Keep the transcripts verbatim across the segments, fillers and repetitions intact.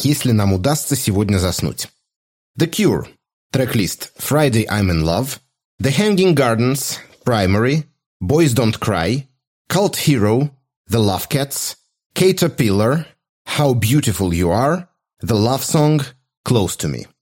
если нам удастся сегодня заснуть. The Cure. Трек-лист Friday I'm in Love, The Hanging Gardens, Primary, Boys Don't Cry, Cult Hero, The Love Cats, Caterpillar, How Beautiful You Are, The Love Song, Close to Me.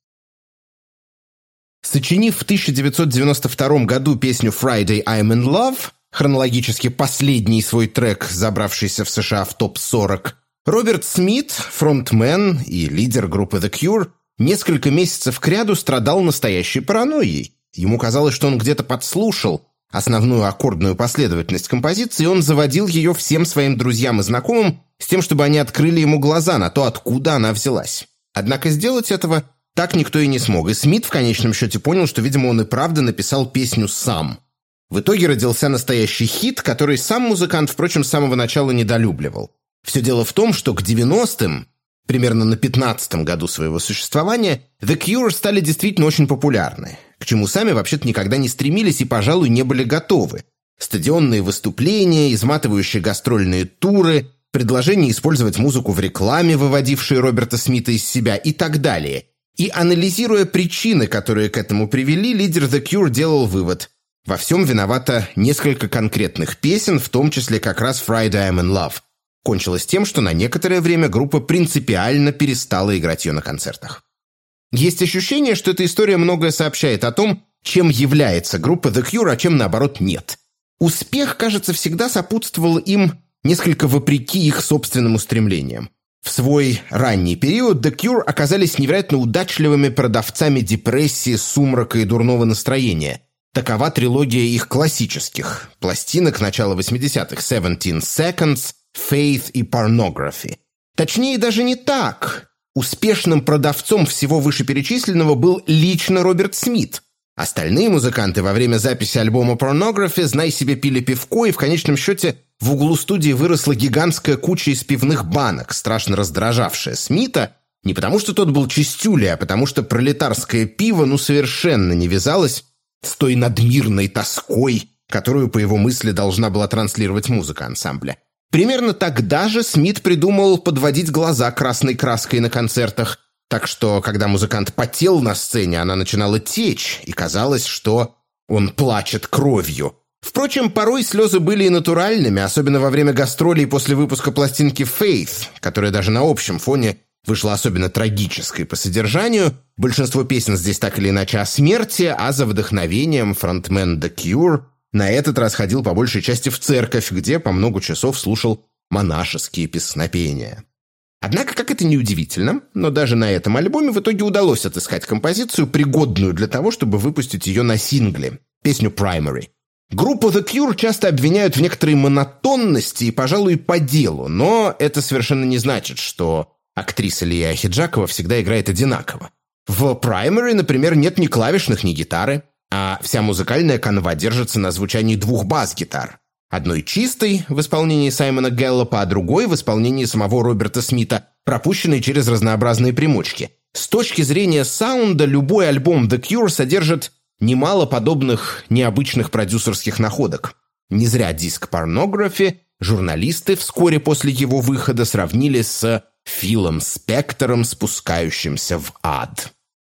Сочинив в тысяча девятьсот девяносто втором году песню Friday I'm in Love, хронологически последний свой трек, забравшийся в США в топ сорок, Роберт Смит, фронтмен и лидер группы The Cure, несколько месяцев кряду страдал настоящей паранойей. Ему казалось, что он где-то подслушал основную аккордную последовательность композиции, и он заводил ее всем своим друзьям и знакомым с тем, чтобы они открыли ему глаза на то, откуда она взялась. Однако сделать этого так никто и не смог, и Смит в конечном счете понял, что, видимо, он и правда написал песню сам. В итоге родился настоящий хит, который сам музыкант, впрочем, с самого начала недолюбливал. Все дело в том, что к девяностым, примерно на пятнадцатом году своего существования, The Cure стали действительно очень популярны, к чему сами вообще-то никогда не стремились и, пожалуй, не были готовы. Стадионные выступления, изматывающие гастрольные туры, предложение использовать музыку в рекламе, выводившие Роберта Смита из себя, и так далее. И анализируя причины, которые к этому привели, лидер The Cure делал вывод: во всем виновато несколько конкретных песен, в том числе как раз Friday I'm in Love. Кончилось тем, что на некоторое время группа принципиально перестала играть ее на концертах. Есть ощущение, что эта история многое сообщает о том, чем является группа The Cure, а чем, наоборот, нет. Успех, кажется, всегда сопутствовал им несколько вопреки их собственным устремлениям. В свой ранний период The Cure оказались невероятно удачливыми продавцами депрессии, сумрака и дурного настроения. Такова трилогия их классических пластинок начала восьмидесятых «seventeen seconds», «Faith» и «Pornography». Точнее, даже не так. Успешным продавцом всего вышеперечисленного был лично Роберт Смит. Остальные музыканты во время записи альбома «Pornography», знай себе, пили пивко, и в конечном счете в углу студии выросла гигантская куча из пивных банок, страшно раздражавшая Смита, не потому что тот был чистюлей, а потому что пролетарское пиво ну совершенно не вязалось с той надмирной тоской, которую, по его мысли, должна была транслировать музыка ансамбля. Примерно тогда же Смит придумал подводить глаза красной краской на концертах, так что, когда музыкант потел на сцене, она начинала течь, и казалось, что он плачет кровью. Впрочем, порой слезы были и натуральными, особенно во время гастролей после выпуска пластинки «Faith», которая даже на общем фоне вышла особенно трагической по содержанию. Большинство песен здесь так или иначе о смерти, а за вдохновением фронтмен The Cure на этот раз ходил по большей части в церковь, где по много часов слушал монашеские песнопения. Однако, как это ни удивительно, но даже на этом альбоме в итоге удалось отыскать композицию, пригодную для того, чтобы выпустить ее на сингле, песню «Primary». Группу The Cure часто обвиняют в некоторой монотонности и, пожалуй, по делу, но это совершенно не значит, что актриса Лия Ахеджакова всегда играет одинаково. В «Primary», например, нет ни клавишных, ни гитары, а вся музыкальная канва держится на звучании двух бас-гитар. Одной чистой в исполнении Саймона Гэллопа, а другой в исполнении самого Роберта Смита, пропущенной через разнообразные примочки. С точки зрения саунда, любой альбом The Cure содержит немало подобных необычных продюсерских находок. Не зря диск «Pornography» журналисты вскоре после его выхода сравнили с Филом Спектором, спускающимся в ад.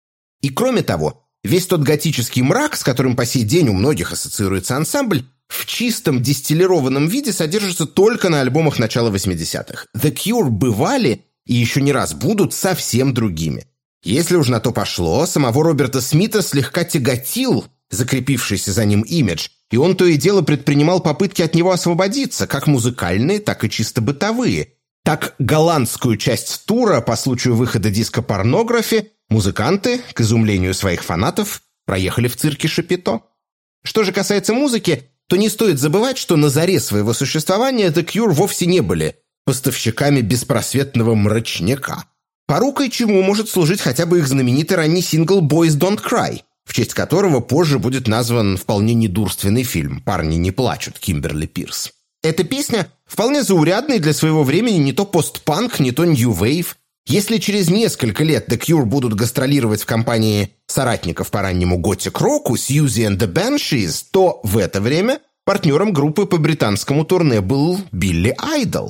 И кроме того, весь тот готический мрак, с которым по сей день у многих ассоциируется ансамбль, в чистом дистиллированном виде содержится только на альбомах начала восьмидесятых. The Cure бывали и еще не раз будут совсем другими. Если уж на то пошло, самого Роберта Смита слегка тяготил закрепившийся за ним имидж, и он то и дело предпринимал попытки от него освободиться, как музыкальные, так и чисто бытовые. Так, голландскую часть тура по случаю выхода диска «Pornography» музыканты, к изумлению своих фанатов, проехали в цирке Шапито. Что же касается музыки, то не стоит забывать, что на заре своего существования The Cure вовсе не были поставщиками беспросветного мрачняка. Порукой чему может служить хотя бы их знаменитый ранний сингл «Boys Don't Cry», в честь которого позже будет назван вполне недурственный фильм «Парни не плачут» Кимберли Пирс. Эта песня вполне заурядная для своего времени не то постпанк, не то нью-вейв. Если через несколько лет The Cure будут гастролировать в компании соратников по раннему готик-року Siouxsie and the Banshees, то в это время партнером группы по британскому турне был Билли Айдол.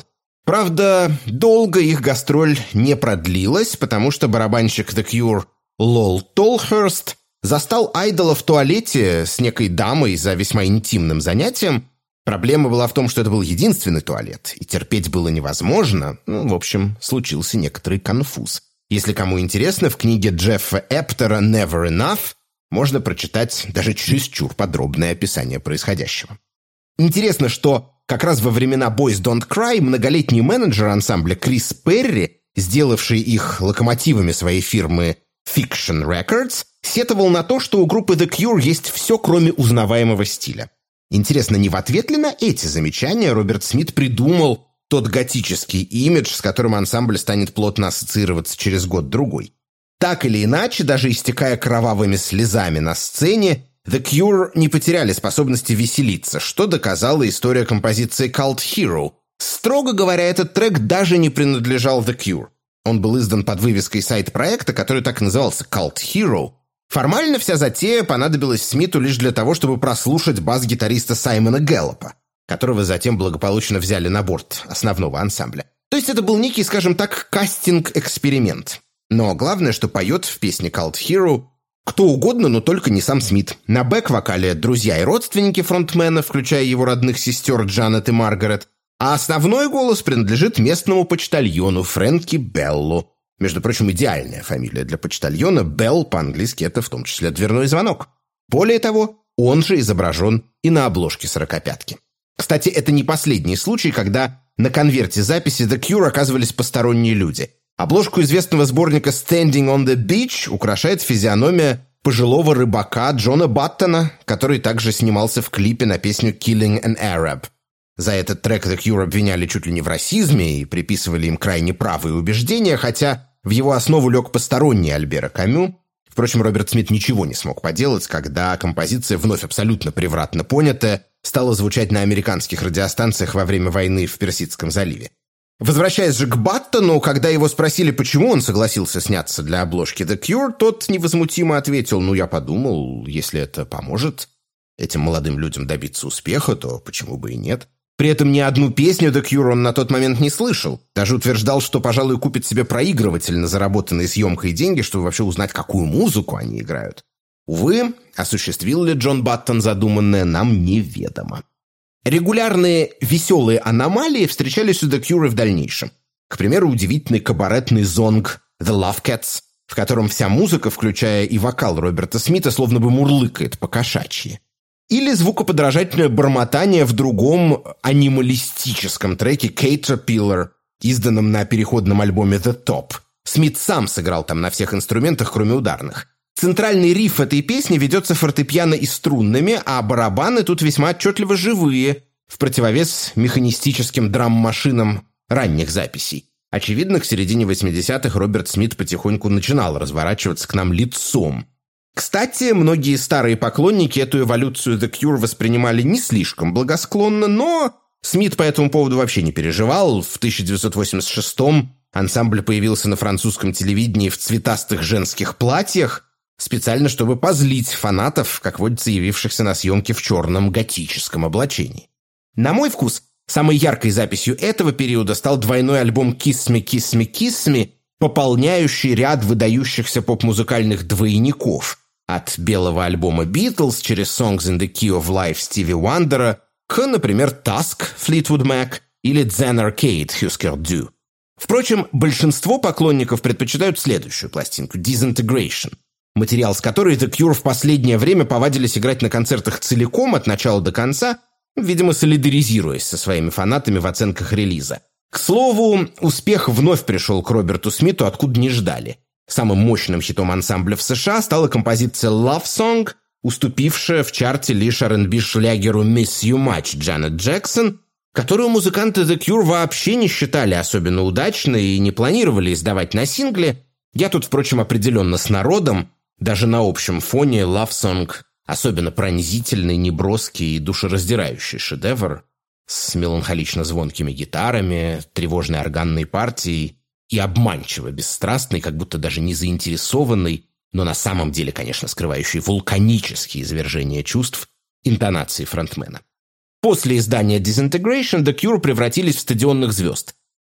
Правда, долго их гастроль не продлилась, потому что барабанщик The Cure Лол Толхерст застал Айдола в туалете с некой дамой за весьма интимным занятием. Проблема была в том, что это был единственный туалет, и терпеть было невозможно. Ну, в общем, случился некоторый конфуз. Если кому интересно, в книге Джеффа Эптера «Never Enough» можно прочитать даже чересчур подробное описание происходящего. Интересно, что как раз во времена Boys Don't Cry многолетний менеджер ансамбля Крис Перри, сделавший их локомотивами своей фирмы Fiction Records, сетовал на то, что у группы The Cure есть все, кроме узнаваемого стиля. Интересно, не в ответ ли на эти замечания Роберт Смит придумал тот готический имидж, с которым ансамбль станет плотно ассоциироваться через год-другой? Так или иначе, даже истекая кровавыми слезами на сцене, The Cure не потеряли способности веселиться, что доказала история композиции Cult Hero. Строго говоря, этот трек даже не принадлежал The Cure. Он был издан под вывеской сайт-проекта, который так и назывался Cult Hero. Формально вся затея понадобилась Смиту лишь для того, чтобы прослушать бас-гитариста Саймона Гэллопа, которого затем благополучно взяли на борт основного ансамбля. То есть это был некий, скажем так, кастинг-эксперимент. Но главное, что поет в песне Cult Hero кто угодно, но только не сам Смит. На бэк-вокале друзья и родственники фронтмена, включая его родных сестер Джанет и Маргарет, а основной голос принадлежит местному почтальону Фрэнки Беллу. Между прочим, идеальная фамилия для почтальона. Белл по-английски это в том числе дверной звонок. Более того, он же изображен и на обложке сорокопятки. Кстати, это не последний случай, когда на конверте записи The Cure оказывались посторонние люди. Обложку известного сборника «Standing on the Beach» украшает физиономия пожилого рыбака Джона Баттона, который также снимался в клипе на песню «Killing an Arab». За этот трек The Cure обвиняли чуть ли не в расизме и приписывали им крайне правые убеждения, хотя в его основу лег посторонний Альбера Камю. Впрочем, Роберт Смит ничего не смог поделать, когда композиция, вновь абсолютно превратно понятая, стала звучать на американских радиостанциях во время войны в Персидском заливе. Возвращаясь же к Баттону, когда его спросили, почему он согласился сняться для обложки The Cure, тот невозмутимо ответил: «Ну, я подумал, если это поможет этим молодым людям добиться успеха, то почему бы и нет». При этом ни одну песню The Cure он на тот момент не слышал. Даже утверждал, что, пожалуй, купит себе проигрыватель на заработанные съемкой деньги, чтобы вообще узнать, какую музыку они играют. Увы, осуществил ли Джон Баттон задуманное, нам неведомо. Регулярные веселые аномалии встречались у The Cure в дальнейшем. К примеру, удивительный кабаретный зонг «The Love Cats», в котором вся музыка, включая и вокал Роберта Смита, словно бы мурлыкает по-кошачьи. Или звукоподражательное бормотание в другом анималистическом треке «Caterpillar», изданном на переходном альбоме «The Top». Смит сам сыграл там на всех инструментах, кроме ударных. Центральный риф этой песни ведется фортепиано и струнными, а барабаны тут весьма отчетливо живые, в противовес механистическим драм-машинам ранних записей. Очевидно, к середине восьмидесятых Роберт Смит потихоньку начинал разворачиваться к нам лицом. Кстати, многие старые поклонники эту эволюцию The Cure воспринимали не слишком благосклонно, но Смит по этому поводу вообще не переживал. В тысяча девятьсот восемьдесят шестом ансамбль появился на французском телевидении в цветастых женских платьях, специально чтобы позлить фанатов, как водится, явившихся на съемки в черном готическом облачении. На мой вкус, самой яркой записью этого периода стал двойной альбом «Kiss Me, Kiss Me, Kiss Me», пополняющий ряд выдающихся поп-музыкальных двойников. От белого альбома «Beatles» через «Songs in the Key of Life» Стиви Уандера к, например, «Tusk» Fleetwood Mac или «Zen Arcade» Husker Du. Впрочем, большинство поклонников предпочитают следующую пластинку «Disintegration», материал с которой The Cure в последнее время повадились играть на концертах целиком от начала до конца, видимо, солидаризируясь со своими фанатами в оценках релиза. К слову, успех вновь пришел к Роберту Смиту, откуда не ждали. Самым мощным хитом ансамбля в США стала композиция «Love Song», уступившая в чарте лишь ар энд би-шлягеру «Miss You Much» Джанет Джексон, которую музыканты The Cure вообще не считали особенно удачной и не планировали издавать на сингле. Я тут, впрочем, определенно с народом. Даже на общем фоне «Love Song» особенно пронзительный, неброский и душераздирающий шедевр с меланхолично звонкими гитарами, тревожной органной партией и обманчиво бесстрастный, как будто даже не заинтересованный, но на самом деле, конечно, скрывающий вулканические извержения чувств интонации фронтмена. После издания «Disintegration» The Cure превратились в стадионных звезд.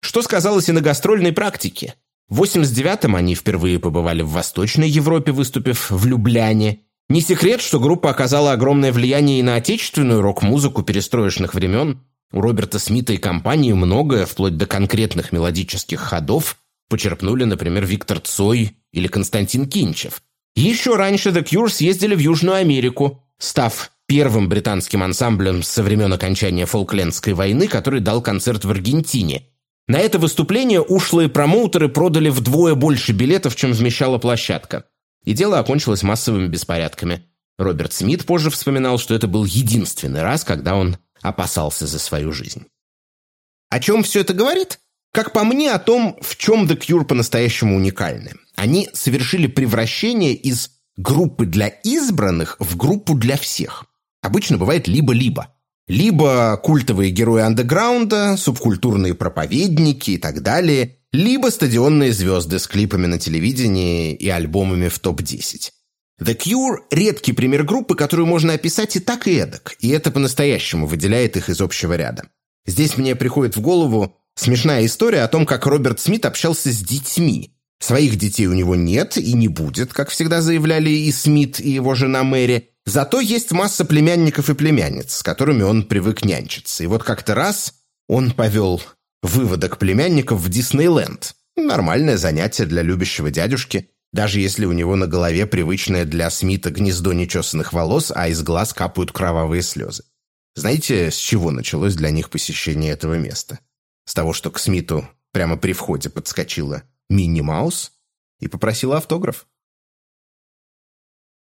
что сказалось и на гастрольной практике. В восемьдесят девятом они впервые побывали в Восточной Европе, выступив в Любляне. Не секрет, что группа оказала огромное влияние и на отечественную рок-музыку перестроечных времен. У Роберта Смита и компании многое, вплоть до конкретных мелодических ходов, почерпнули, например, Виктор Цой или Константин Кинчев. Еще раньше The Cure съездили в Южную Америку, став первым британским ансамблем со времен окончания Фолклендской войны, который дал концерт в Аргентине. На это выступление ушлые промоутеры продали вдвое больше билетов, чем вмещала площадка. И дело окончилось массовыми беспорядками. Роберт Смит позже вспоминал, что это был единственный раз, когда он опасался за свою жизнь. О чем все это говорит? Как по мне, о том, в чем The Cure по-настоящему уникальны. Они совершили превращение из группы для избранных в группу для всех. Обычно бывает либо-либо. Либо культовые герои андеграунда, субкультурные проповедники и так далее, либо стадионные звезды с клипами на телевидении и альбомами в топ десять. The Cure – редкий пример группы, которую можно описать и так, и эдак, и это по-настоящему выделяет их из общего ряда. Здесь мне приходит в голову смешная история о том, как Роберт Смит общался с детьми. Своих детей у него нет и не будет, как всегда заявляли и Смит, и его жена Мэри. Зато есть масса племянников и племянниц, с которыми он привык нянчиться. И вот как-то раз он повел выводок племянников в Диснейленд. Нормальное занятие для любящего дядюшки, даже если у него на голове привычное для Смита гнездо нечесанных волос, а из глаз капают кровавые слезы. Знаете, с чего началось для них посещение этого места? С того, что к Смиту прямо при входе подскочила Минни Маус и попросила автограф.